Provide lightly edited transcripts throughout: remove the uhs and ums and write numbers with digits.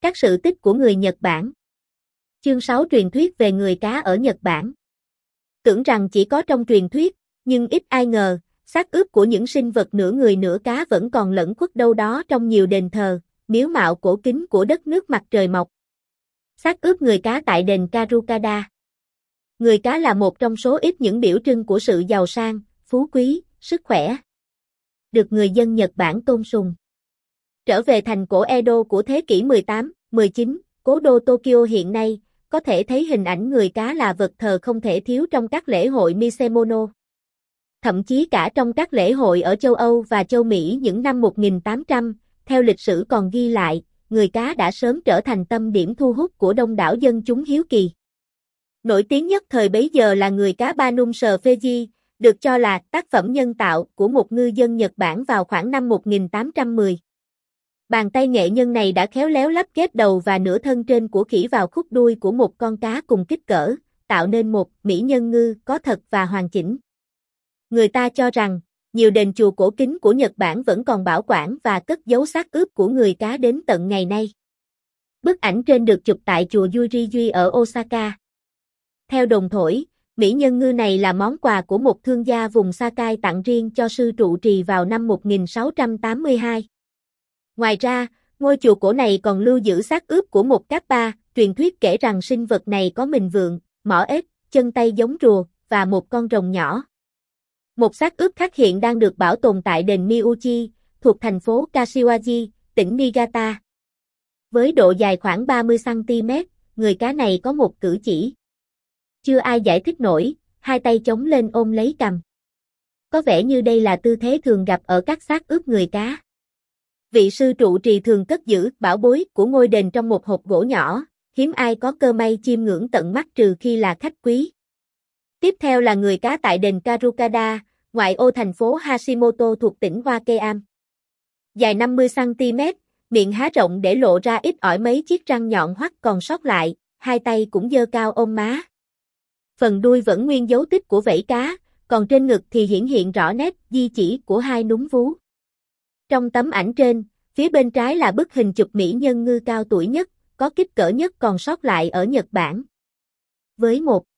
Các sự tích của người Nhật Bản. Chương 6 truyền thuyết về người cá ở Nhật Bản. Tưởng rằng chỉ có trong truyền thuyết, nhưng ít ai ngờ, xác ướp của những sinh vật nửa người nửa cá vẫn còn lẫn khuất đâu đó trong nhiều đền thờ, miếu mạo cổ kính của đất nước mặt trời mọc. Xác ướp người cá tại đền Karukada. Người cá là một trong số ít những biểu trưng của sự giàu sang, phú quý, sức khỏe, được người dân Nhật Bản tôn sùng. Trở về thành cổ Edo của thế kỷ 18, 19, cố đô Tokyo hiện nay, có thể thấy hình ảnh người cá là vật thờ không thể thiếu trong các lễ hội Misemono. Thậm chí cả trong các lễ hội ở châu Âu và châu Mỹ những năm 1800, theo lịch sử còn ghi lại, người cá đã sớm trở thành tâm điểm thu hút của đông đảo dân chúng hiếu kỳ. Nổi tiếng nhất thời bấy giờ là người cá Banum Sfeji, được cho là tác phẩm nhân tạo của một ngư dân Nhật Bản vào khoảng năm 1810. Bàn tay nghệ nhân này đã khéo léo lắp ghép đầu và nửa thân trên của khỉ vào khúc đuôi của một con cá cùng kích cỡ, tạo nên một mỹ nhân ngư có thật và hoàn chỉnh. Người ta cho rằng, nhiều đền chùa cổ kính của Nhật Bản vẫn còn bảo quản và cất giấu xác ướp của người cá đến tận ngày nay. Bức ảnh trên được chụp tại chùa Yuriji ở Osaka. Theo đồn thổi, mỹ nhân ngư này là món quà của một thương gia vùng Sakai tặng riêng cho sư trụ trì vào năm 1682. Ngoài ra, ngôi chùa cổ này còn lưu giữ xác ướp của một Kappa, truyền thuyết kể rằng sinh vật này có mình vượn, mỏ ếch, chân tay giống rùa, và một con rồng nhỏ. Một xác ướp khác hiện đang được bảo tồn tại đền Miyuchi, thuộc thành phố Kashiwagi, tỉnh Niigata. Với độ dài khoảng 30cm, người cá này có một cử chỉ chưa ai giải thích nổi, hai tay chống lên ôm lấy cằm. Có vẻ như đây là tư thế thường gặp ở các xác ướp người cá. Vị sư trụ trì thường cất giữ bảo bối của ngôi đền trong một hộp gỗ nhỏ, hiếm ai có cơ may chiêm ngưỡng tận mắt trừ khi là khách quý. Tiếp theo là người cá tại đền Karukada, ngoại ô thành phố Hashimoto thuộc tỉnh Wakayama. Dài 50cm, miệng há rộng để lộ ra ít ỏi mấy chiếc răng nhọn hoắt còn sót lại, hai tay cũng giơ cao ôm má. Phần đuôi vẫn nguyên dấu tích của vảy cá, còn trên ngực thì hiển hiện rõ nét di chỉ của hai núm vú. Trong tấm ảnh trên, phía bên trái là bức hình chụp mỹ nhân ngư cao tuổi nhất, có kích cỡ nhất còn sót lại ở Nhật Bản. Với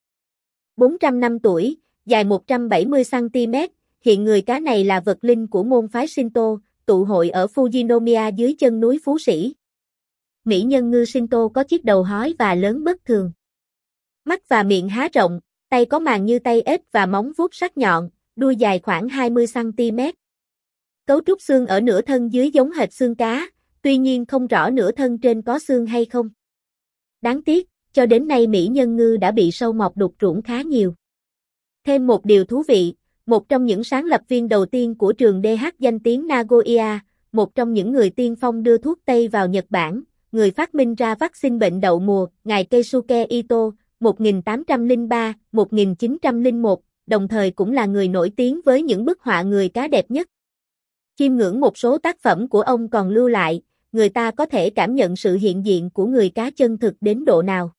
400 năm tuổi, dài 170cm, hiện người cá này là vật linh của môn phái Shinto, tụ hội ở Fujinomiya dưới chân núi Phú Sĩ. Mỹ nhân ngư Shinto có chiếc đầu hói và lớn bất thường. Mắt và miệng há rộng, tay có màng như tay ếch và móng vuốt sắc nhọn, đuôi dài khoảng 20cm. Cấu trúc xương ở nửa thân dưới giống hệt xương cá, tuy nhiên không rõ nửa thân trên có xương hay không. Đáng tiếc, cho đến nay mỹ nhân ngư đã bị sâu mọt đục rỗng khá nhiều. Thêm một điều thú vị, một trong những sáng lập viên đầu tiên của trường DH danh tiếng Nagoya, một trong những người tiên phong đưa thuốc Tây vào Nhật Bản, người phát minh ra vaccine bệnh đậu mùa, ngài Keisuke Ito, 1803-1901, đồng thời cũng là người nổi tiếng với những bức họa người cá đẹp nhất. Chiêm ngưỡng một số tác phẩm của ông còn lưu lại, người ta có thể cảm nhận sự hiện diện của người cá chân thực đến độ nào.